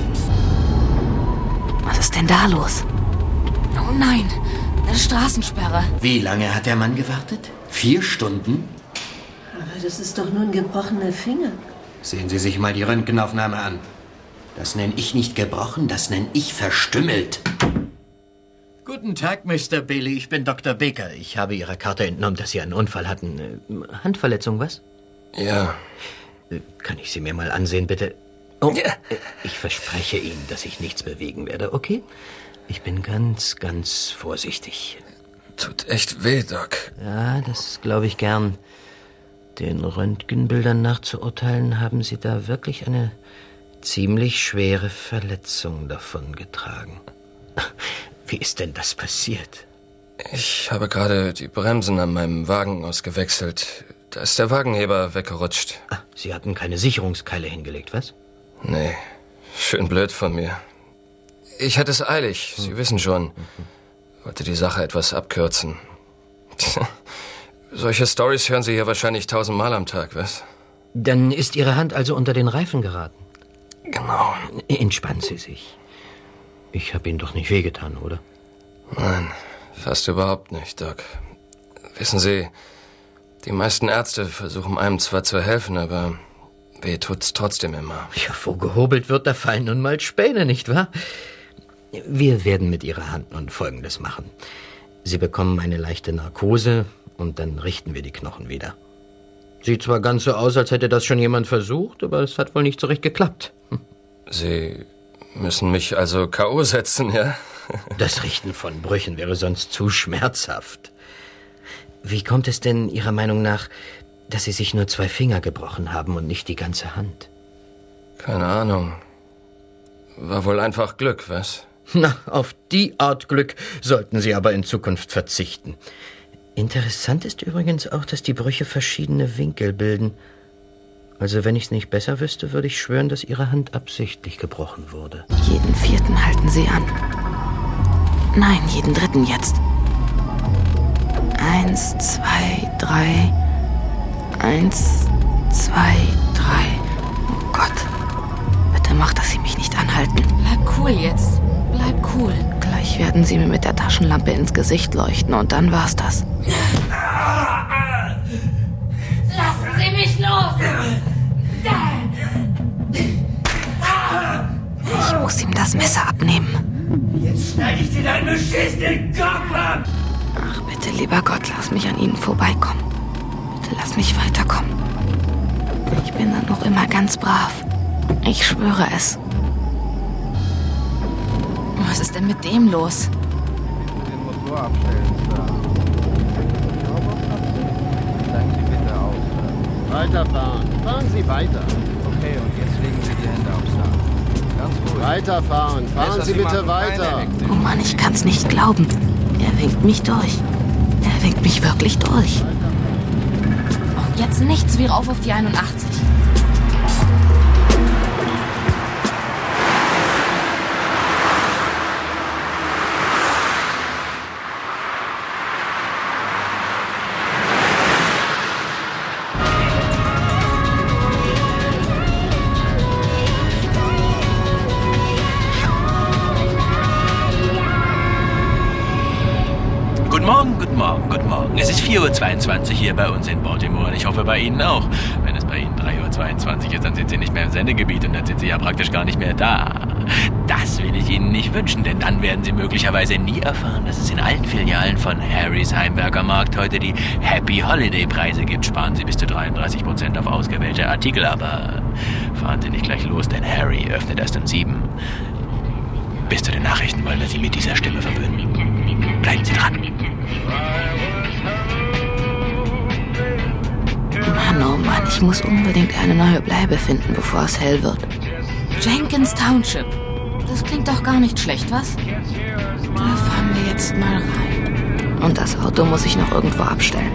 Was ist denn da los? Oh nein, eine Straßensperre. Wie lange hat der Mann gewartet? Vier Stunden? Aber das ist doch nur ein gebrochener Finger. Sehen Sie sich mal die Röntgenaufnahme an. Das nenne ich nicht gebrochen, das nenne ich verstümmelt. Guten Tag, Mister Bailey. Ich bin Doktor Baker. Ich habe Ihrer Karte entnommen, dass Sie einen Unfall hatten. Handverletzung, was? Ja. Kann ich Sie mir mal ansehen, bitte? Oh, ich verspreche Ihnen, dass ich nichts bewegen werde, okay? Ich bin ganz, ganz vorsichtig. Tut echt weh, Doc. Ja, das glaube ich gern. Den Röntgenbildern nach zu urteilen, haben Sie da wirklich eine ziemlich schwere Verletzung davongetragen. Wie ist denn das passiert? Ich habe gerade die Bremsen an meinem Wagen ausgewechselt. Da ist der Wagenheber weggerutscht. Ah, Sie hatten keine Sicherungskeile hingelegt, was? Nee, schön blöd von mir. Ich hatte es eilig, Sie wissen schon. Wollte die Sache etwas abkürzen. Solche Storys hören Sie hier wahrscheinlich tausendmal am Tag, was? Dann ist Ihre Hand also unter den Reifen geraten? Genau. Entspannen Sie sich. Ich habe Ihnen doch nicht wehgetan, oder? Nein, fast überhaupt nicht, Doc. Wissen Sie, die meisten Ärzte versuchen einem zwar zu helfen, aber weh tut's trotzdem immer. Ja, wo gehobelt wird, da fallen nun mal Späne, nicht wahr? Wir werden mit Ihrer Hand nun Folgendes machen. Sie bekommen eine leichte Narkose und dann richten wir die Knochen wieder. Sieht zwar ganz so aus, als hätte das schon jemand versucht, aber es hat wohl nicht so recht geklappt. Hm. Sie müssen mich also K O setzen, ja? Das Richten von Brüchen wäre sonst zu schmerzhaft. Wie kommt es denn Ihrer Meinung nach, dass Sie sich nur zwei Finger gebrochen haben und nicht die ganze Hand? Keine Ahnung. War wohl einfach Glück, was? Na, auf die Art Glück sollten Sie aber in Zukunft verzichten. Interessant ist übrigens auch, dass die Brüche verschiedene Winkel bilden. Also wenn ich es nicht besser wüsste, würde ich schwören, dass Ihre Hand absichtlich gebrochen wurde. Jeden vierten halten Sie an. Nein, jeden dritten jetzt. Eins, zwei, drei. Eins, zwei, drei. Oh Gott. Bitte mach, dass Sie mich nicht anhalten. Bleib cool jetzt. Bleib cool. Gleich werden Sie mir mit der Taschenlampe ins Gesicht leuchten und dann war's das. Lassen Sie mich los! Ich muss ihm das Messer abnehmen. Jetzt schneide ich dir deinen beschissenen Kopf ab! Ach, bitte, lieber Gott, lass mich an Ihnen vorbeikommen. Bitte lass mich weiterkommen. Ich bin dann noch immer ganz brav. Ich schwöre es. Was ist denn mit dem los? Den Motor abstellen, Sir. Steigen Sie bitte auf, Sir. Weiterfahren. Fahren Sie weiter. Okay, und jetzt legen Sie die Hände auf, Sir. Ganz ruhig. Weiterfahren. Fahren Sie bitte weiter. Oh Mann, ich kann's nicht glauben. Er winkt mich durch. Er winkt mich wirklich durch. Und jetzt nichts wie rauf auf die einundachtzig. Guten Morgen. Guten Morgen, guten Morgen. Es ist vier Uhr zweiundzwanzig hier bei uns in Baltimore. Ich hoffe, bei Ihnen auch. Wenn es bei Ihnen drei Uhr zweiundzwanzig ist, dann sind Sie nicht mehr im Sendegebiet und dann sind Sie ja praktisch gar nicht mehr da. Das will ich Ihnen nicht wünschen, denn dann werden Sie möglicherweise nie erfahren, dass es in allen Filialen von Harrys Heimwerker Markt heute die Happy Holiday Preise gibt. Sparen Sie bis zu dreiunddreißig Prozent auf ausgewählte Artikel, aber fahren Sie nicht gleich los, denn Harry öffnet erst um sieben. Bis zu den Nachrichten wollen wir Sie mit dieser Stimme verwöhnen. Bleiben Sie dran. Mann, oh Mann, ich muss unbedingt eine neue Bleibe finden, bevor es hell wird. Jenkins Township. Das klingt doch gar nicht schlecht, was? Da fahren wir jetzt mal rein. Und das Auto muss ich noch irgendwo abstellen.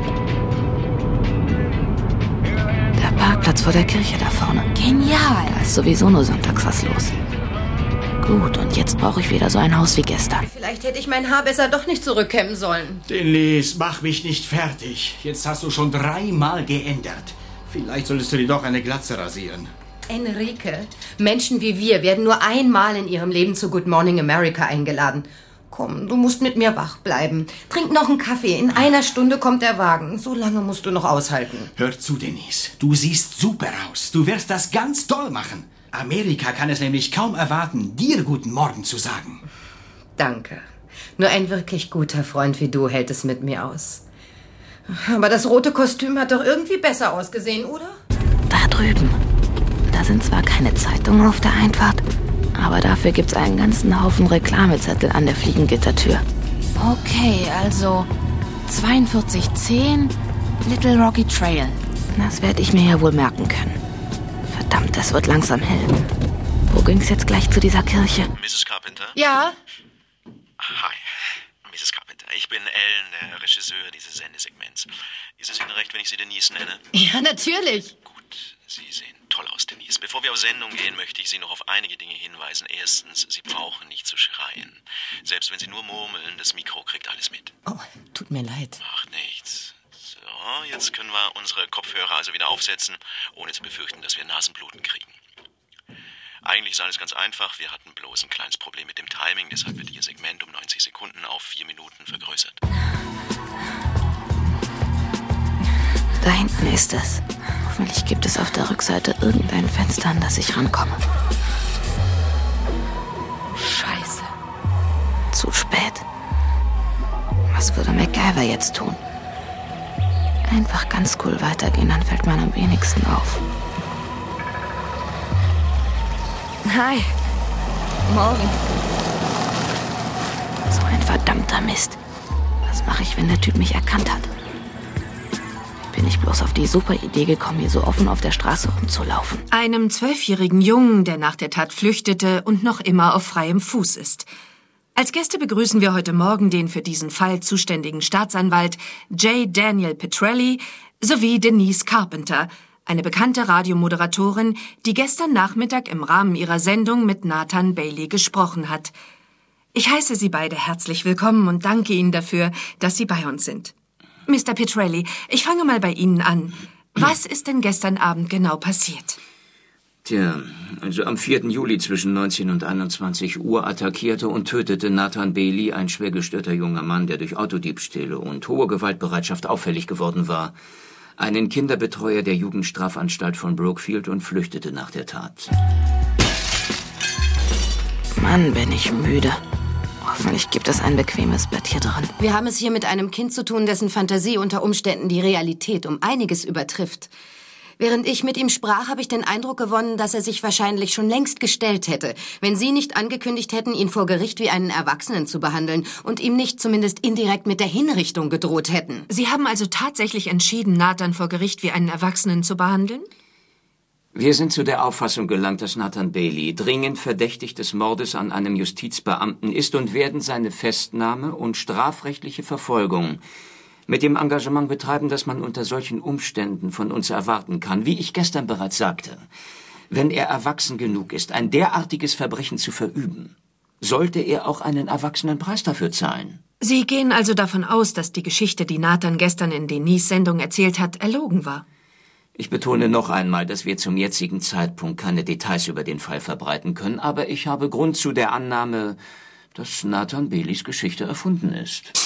Der Parkplatz vor der Kirche da vorne. Genial. Da ist sowieso nur sonntags was los. Gut, und jetzt brauche ich wieder so ein Haus wie gestern. Vielleicht hätte ich mein Haar besser doch nicht zurückkämmen sollen. Denise, mach mich nicht fertig. Jetzt hast du schon dreimal geändert. Vielleicht solltest du dir doch eine Glatze rasieren. Enrique, Menschen wie wir werden nur einmal in ihrem Leben zu Good Morning America eingeladen. Komm, du musst mit mir wach bleiben. Trink noch einen Kaffee. In einer Stunde kommt der Wagen. So lange musst du noch aushalten. Hör zu, Denise. Du siehst super aus. Du wirst das ganz toll machen. Amerika kann es nämlich kaum erwarten, dir guten Morgen zu sagen. Danke. Nur ein wirklich guter Freund wie du hält es mit mir aus. Aber das rote Kostüm hat doch irgendwie besser ausgesehen, oder? Da drüben. Da sind zwar keine Zeitungen auf der Einfahrt, aber dafür gibt's einen ganzen Haufen Reklamezettel an der Fliegengittertür. Okay, also zweiundvierzig zehn Little Rocky Trail. Das werde ich mir ja wohl merken können. Verdammt, es wird langsam hell. Wo ging's jetzt gleich zu dieser Kirche? Misses Carpenter? Ja? Hi, Misses Carpenter. Ich bin Alan, der Regisseur dieses Sendesegments. Ist es Ihnen recht, wenn ich Sie Denise nenne? Ja, natürlich. Gut, Sie sehen toll aus, Denise. Bevor wir auf Sendung gehen, möchte ich Sie noch auf einige Dinge hinweisen. Erstens, Sie brauchen nicht zu schreien. Selbst wenn Sie nur murmeln, das Mikro kriegt alles mit. Oh, tut mir leid. Macht nichts. So, jetzt können wir unsere Kopfhörer also wieder aufsetzen, ohne zu befürchten, dass wir Nasenbluten kriegen. Eigentlich ist alles ganz einfach. Wir hatten bloß ein kleines Problem mit dem Timing, deshalb wird Ihr Segment um neunzig Sekunden auf vier Minuten vergrößert. Da hinten ist es. Hoffentlich gibt es auf der Rückseite irgendein Fenster, an das ich rankomme. Scheiße. Zu spät. Was würde MacGyver jetzt tun? Einfach ganz cool weitergehen, dann fällt man am wenigsten auf. Hi. Morgen. So ein verdammter Mist. Was mache ich, wenn der Typ mich erkannt hat? Bin ich bloß auf die super Idee gekommen, hier so offen auf der Straße rumzulaufen. Einem zwölfjährigen Jungen, der nach der Tat flüchtete und noch immer auf freiem Fuß ist. Als Gäste begrüßen wir heute Morgen den für diesen Fall zuständigen Staatsanwalt J. Daniel Petrelli sowie Denise Carpenter, eine bekannte Radiomoderatorin, die gestern Nachmittag im Rahmen ihrer Sendung mit Nathan Bailey gesprochen hat. Ich heiße Sie beide herzlich willkommen und danke Ihnen dafür, dass Sie bei uns sind. Mister Petrelli, ich fange mal bei Ihnen an. Was ist denn gestern Abend genau passiert? Tja, also am vierten Juli zwischen neunzehn und einundzwanzig Uhr attackierte und tötete Nathan Bailey, ein schwer gestörter junger Mann, der durch Autodiebstähle und hohe Gewaltbereitschaft auffällig geworden war, einen Kinderbetreuer der Jugendstrafanstalt von Brookfield und flüchtete nach der Tat. Mann, bin ich müde. Hoffentlich gibt es ein bequemes Bett hier drin. Wir haben es hier mit einem Kind zu tun, dessen Fantasie unter Umständen die Realität um einiges übertrifft. Während ich mit ihm sprach, habe ich den Eindruck gewonnen, dass er sich wahrscheinlich schon längst gestellt hätte, wenn Sie nicht angekündigt hätten, ihn vor Gericht wie einen Erwachsenen zu behandeln und ihm nicht zumindest indirekt mit der Hinrichtung gedroht hätten. Sie haben also tatsächlich entschieden, Nathan vor Gericht wie einen Erwachsenen zu behandeln? Wir sind zu der Auffassung gelangt, dass Nathan Bailey dringend verdächtig des Mordes an einem Justizbeamten ist und werden seine Festnahme und strafrechtliche Verfolgung mit dem Engagement betreiben, das man unter solchen Umständen von uns erwarten kann. Wie ich gestern bereits sagte, wenn er erwachsen genug ist, ein derartiges Verbrechen zu verüben, sollte er auch einen Erwachsenenpreis dafür zahlen. Sie gehen also davon aus, dass die Geschichte, die Nathan gestern in Denise' Sendung erzählt hat, erlogen war? Ich betone noch einmal, dass wir zum jetzigen Zeitpunkt keine Details über den Fall verbreiten können, aber ich habe Grund zu der Annahme, dass Nathan Baileys Geschichte erfunden ist.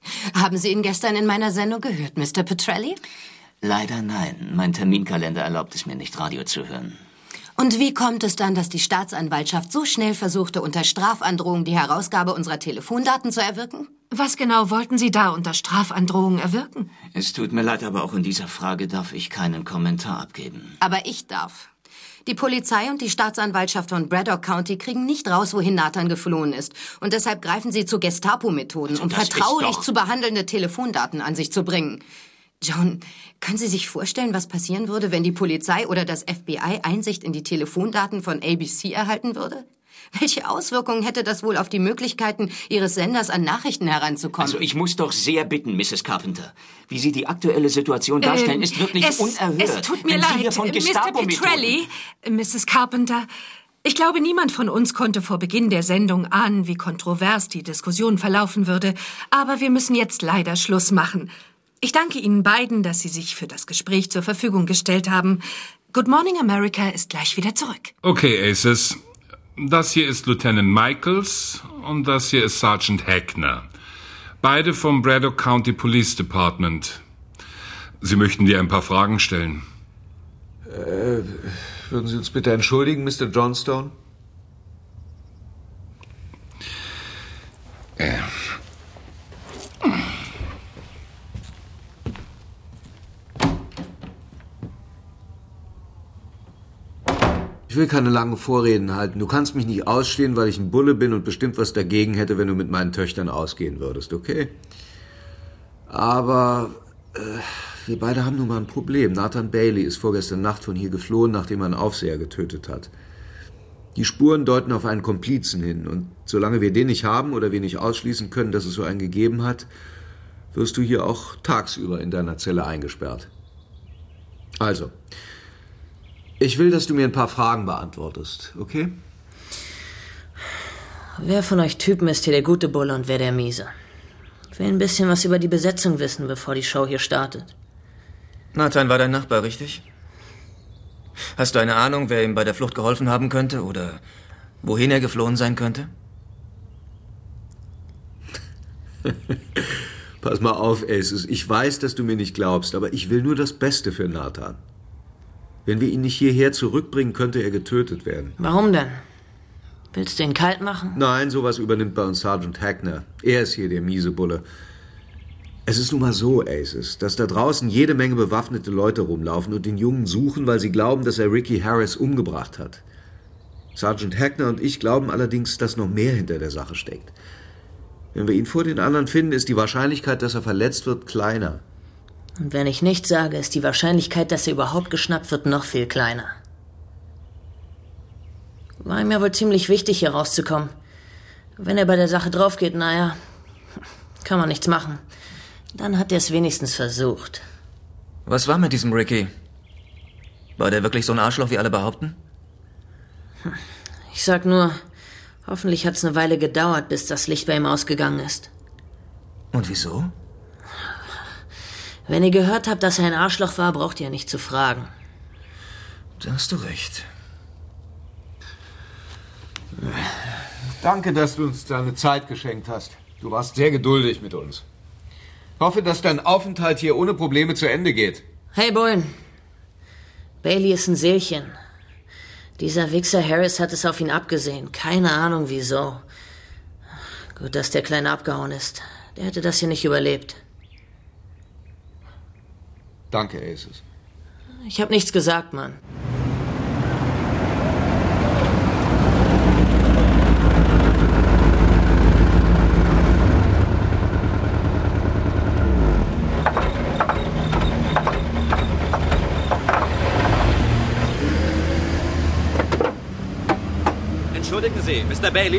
Haben Sie ihn gestern in meiner Sendung gehört, Mister Petrelli? Leider nein. Mein Terminkalender erlaubt es mir nicht, Radio zu hören. Und wie kommt es dann, dass die Staatsanwaltschaft so schnell versuchte, unter Strafandrohung die Herausgabe unserer Telefondaten zu erwirken? Was genau wollten Sie da unter Strafandrohung erwirken? Es tut mir leid, aber auch in dieser Frage darf ich keinen Kommentar abgeben. Aber ich darf. Die Polizei und die Staatsanwaltschaft von Braddock County kriegen nicht raus, wohin Nathan geflohen ist. Und deshalb greifen sie zu Gestapo-Methoden, um vertraulich zu behandelnde Telefondaten an sich zu bringen. John, können Sie sich vorstellen, was passieren würde, wenn die Polizei oder das F B I Einsicht in die Telefondaten von A B C erhalten würde? Welche Auswirkungen hätte das wohl auf die Möglichkeiten Ihres Senders, an Nachrichten heranzukommen? Also ich muss doch sehr bitten, Misses Carpenter. Wie Sie die aktuelle Situation darstellen, Ähm, ist wirklich es, unerhört. Es tut mir Wenn Sie hier leid, von Mister Gestapo-Methoden- Petrelli, Misses Carpenter. Ich glaube, niemand von uns konnte vor Beginn der Sendung ahnen, wie kontrovers die Diskussion verlaufen würde. Aber wir müssen jetzt leider Schluss machen. Ich danke Ihnen beiden, dass Sie sich für das Gespräch zur Verfügung gestellt haben. Good Morning America ist gleich wieder zurück. Okay, Aces. Das hier ist Lieutenant Michaels und das hier ist Sergeant Hackner. Beide vom Braddock County Police Department. Sie möchten dir ein paar Fragen stellen. Äh, würden Sie uns bitte entschuldigen, Mister Johnstone? Äh. Ich will keine langen Vorreden halten. Du kannst mich nicht ausstehen, weil ich ein Bulle bin und bestimmt was dagegen hätte, wenn du mit meinen Töchtern ausgehen würdest, okay? Aber äh, wir beide haben nun mal ein Problem. Nathan Bailey ist vorgestern Nacht von hier geflohen, nachdem er einen Aufseher getötet hat. Die Spuren deuten auf einen Komplizen hin. Und solange wir den nicht haben oder wir nicht ausschließen können, dass es so einen gegeben hat, wirst du hier auch tagsüber in deiner Zelle eingesperrt. Also, ich will, dass du mir ein paar Fragen beantwortest, okay? Wer von euch Typen ist hier der gute Bulle und wer der Miese? Ich will ein bisschen was über die Besetzung wissen, bevor die Show hier startet. Nathan war dein Nachbar, richtig? Hast du eine Ahnung, wer ihm bei der Flucht geholfen haben könnte oder wohin er geflohen sein könnte? Pass mal auf, Aces. Ich weiß, dass du mir nicht glaubst, aber ich will nur das Beste für Nathan. Wenn wir ihn nicht hierher zurückbringen, könnte er getötet werden. Warum denn? Willst du ihn kalt machen? Nein, sowas übernimmt bei uns Sergeant Hackner. Er ist hier der miese Bulle. Es ist nun mal so, Aces, dass da draußen jede Menge bewaffnete Leute rumlaufen und den Jungen suchen, weil sie glauben, dass er Ricky Harris umgebracht hat. Sergeant Hackner und ich glauben allerdings, dass noch mehr hinter der Sache steckt. Wenn wir ihn vor den anderen finden, ist die Wahrscheinlichkeit, dass er verletzt wird, kleiner. Und wenn ich nichts sage, ist die Wahrscheinlichkeit, dass er überhaupt geschnappt wird, noch viel kleiner. War ihm ja wohl ziemlich wichtig, hier rauszukommen. Wenn er bei der Sache draufgeht, naja, kann man nichts machen. Dann hat er es wenigstens versucht. Was war mit diesem Ricky? War der wirklich so ein Arschloch, wie alle behaupten? Ich sag nur, hoffentlich hat es eine Weile gedauert, bis das Licht bei ihm ausgegangen ist. Und wieso? Wenn ihr gehört habt, dass er ein Arschloch war, braucht ihr nicht zu fragen. Da hast du recht. Danke, dass du uns deine Zeit geschenkt hast. Du warst sehr geduldig mit uns. Ich hoffe, dass dein Aufenthalt hier ohne Probleme zu Ende geht. Hey, Bullen. Bailey ist ein Seelchen. Dieser Wichser Harris hat es auf ihn abgesehen. Keine Ahnung, wieso. Gut, dass der Kleine abgehauen ist. Der hätte das hier nicht überlebt. Danke, Aces. Ich hab nichts gesagt, Mann. Entschuldigen Sie, Mister Bailey?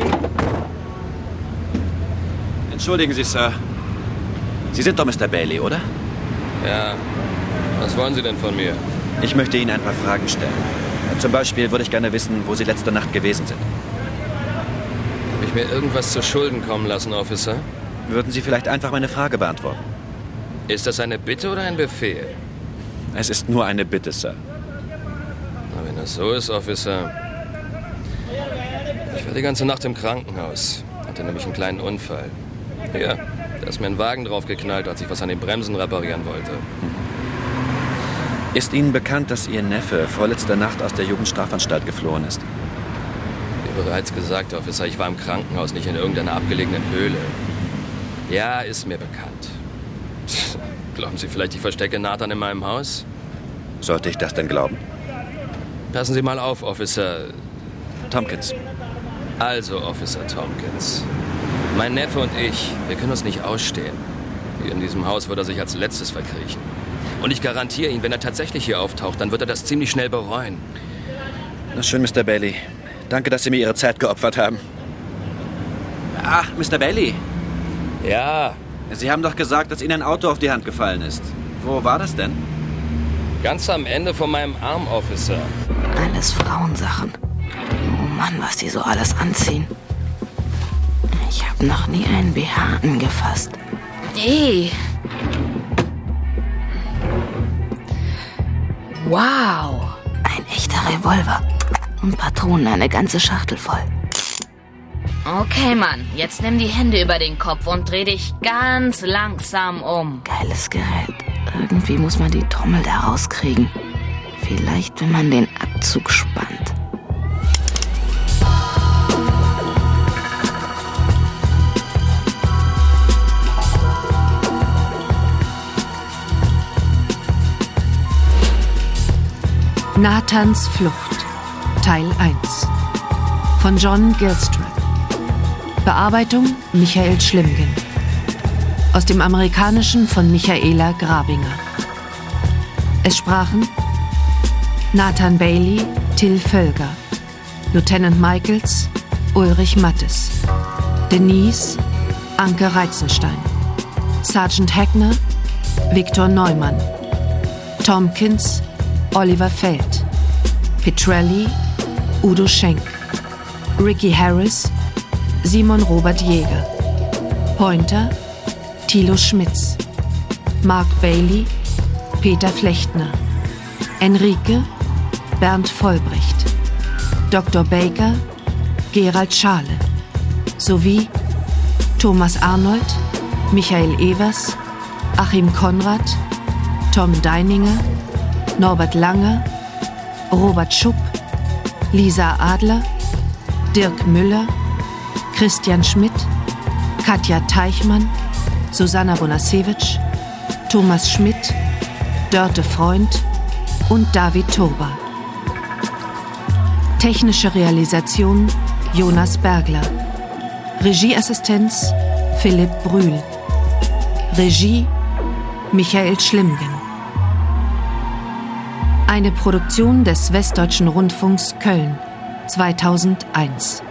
Entschuldigen Sie, Sir. Sie sind doch Mister Bailey, oder? Ja. Was wollen Sie denn von mir? Ich möchte Ihnen ein paar Fragen stellen. Zum Beispiel würde ich gerne wissen, wo Sie letzte Nacht gewesen sind. Habe ich mir irgendwas zu Schulden kommen lassen, Officer? Würden Sie vielleicht einfach meine Frage beantworten? Ist das eine Bitte oder ein Befehl? Es ist nur eine Bitte, Sir. Na, wenn das so ist, Officer. Ich war die ganze Nacht im Krankenhaus. Hatte nämlich einen kleinen Unfall. Hier, Da ist mir ein Wagen draufgeknallt, als ich was an den Bremsen reparieren wollte. Ist Ihnen bekannt, dass Ihr Neffe vorletzte Nacht aus der Jugendstrafanstalt geflohen ist? Wie bereits gesagt, Officer, ich war im Krankenhaus, nicht in irgendeiner abgelegenen Höhle. Ja, ist mir bekannt. Glauben Sie vielleicht, ich verstecke Nathan in meinem Haus? Sollte ich das denn glauben? Passen Sie mal auf, Officer... Tompkins. Also, Officer Tompkins. Mein Neffe und ich, wir können uns nicht ausstehen. Hier in diesem Haus wird er sich als Letztes verkriechen. Und ich garantiere Ihnen, wenn er tatsächlich hier auftaucht, dann wird er das ziemlich schnell bereuen. Na schön, Mister Bailey. Danke, dass Sie mir Ihre Zeit geopfert haben. Ach, Mister Bailey. Ja? Sie haben doch gesagt, dass Ihnen ein Auto auf die Hand gefallen ist. Wo war das denn? Ganz am Ende von meinem Arm, Officer. Alles Frauensachen. Oh Mann, was die so alles anziehen. Ich habe noch nie einen B H angefasst. Nee. Wow. Ein echter Revolver. Und Patronen, eine ganze Schachtel voll. Okay, Mann. Jetzt nimm die Hände über den Kopf und dreh dich ganz langsam um. Geiles Gerät. Irgendwie muss man die Trommel da rauskriegen. Vielleicht, wenn man den Abzug spannt. Nathans Flucht, Teil eins von John Gilstrap. Bearbeitung Michael Schlimgen. Aus dem Amerikanischen von Michaela Grabinger. Es sprachen Nathan Bailey, Till Völger, Lieutenant Michaels, Ulrich Mattes, Denise, Anke Reitzenstein, Sergeant Hackner, Viktor Neumann, Tompkins, Oliver Feld, Petrelli, Udo Schenk, Ricky Harris, Simon Robert Jäger, Pointer, Thilo Schmitz, Mark Bailey, Peter Flechtner, Enrique, Bernd Vollbrecht, Doktor Baker, Gerald Schale, sowie Thomas Arnold, Michael Evers, Achim Konrad, Tom Deininger, Norbert Langer, Robert Schupp, Lisa Adler, Dirk Müller, Christian Schmidt, Katja Teichmann, Susanna Bonasewitsch, Thomas Schmidt, Dörte Freund und David Turba. Technische Realisation Jonas Bergler. Regieassistenz Philipp Brühl. Regie Michael Schlimgen. Eine Produktion des Westdeutschen Rundfunks Köln zweitausendeins.